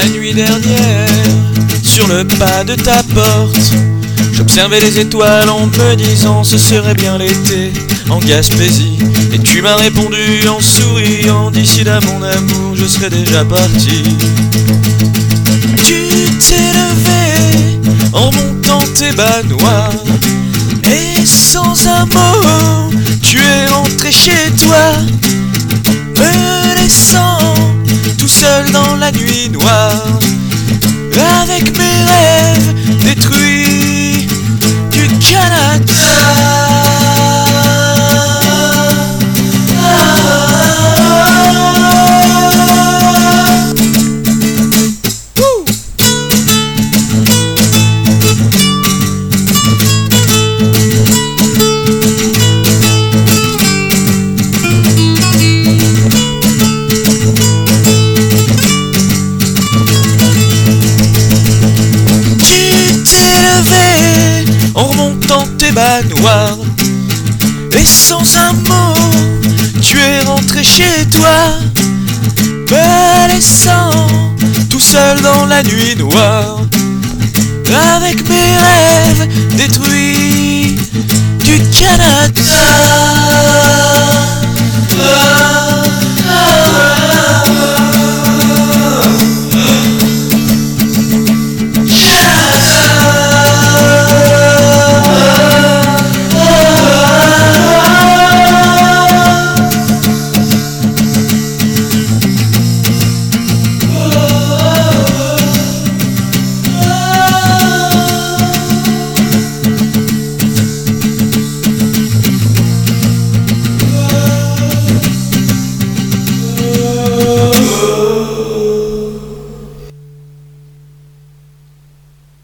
La nuit dernière, sur le pas de ta porte, j'observais les étoiles en me disant ce serait bien l'été en Gaspésie. Et tu m'as répondu en souriant, d'ici là mon amour je serais déjà parti. Tu t'es levé en montant tes bas noirs, et sans un mot tu es rentré chez toi, me laissant tout seul dans la nuit noire, avec mes rêves détruits du Canada. En remontant tes bas noirs, et sans un mot tu es rentré chez toi, me laissant tout seul dans la nuit noire, avec mes rêves détruits du Canada.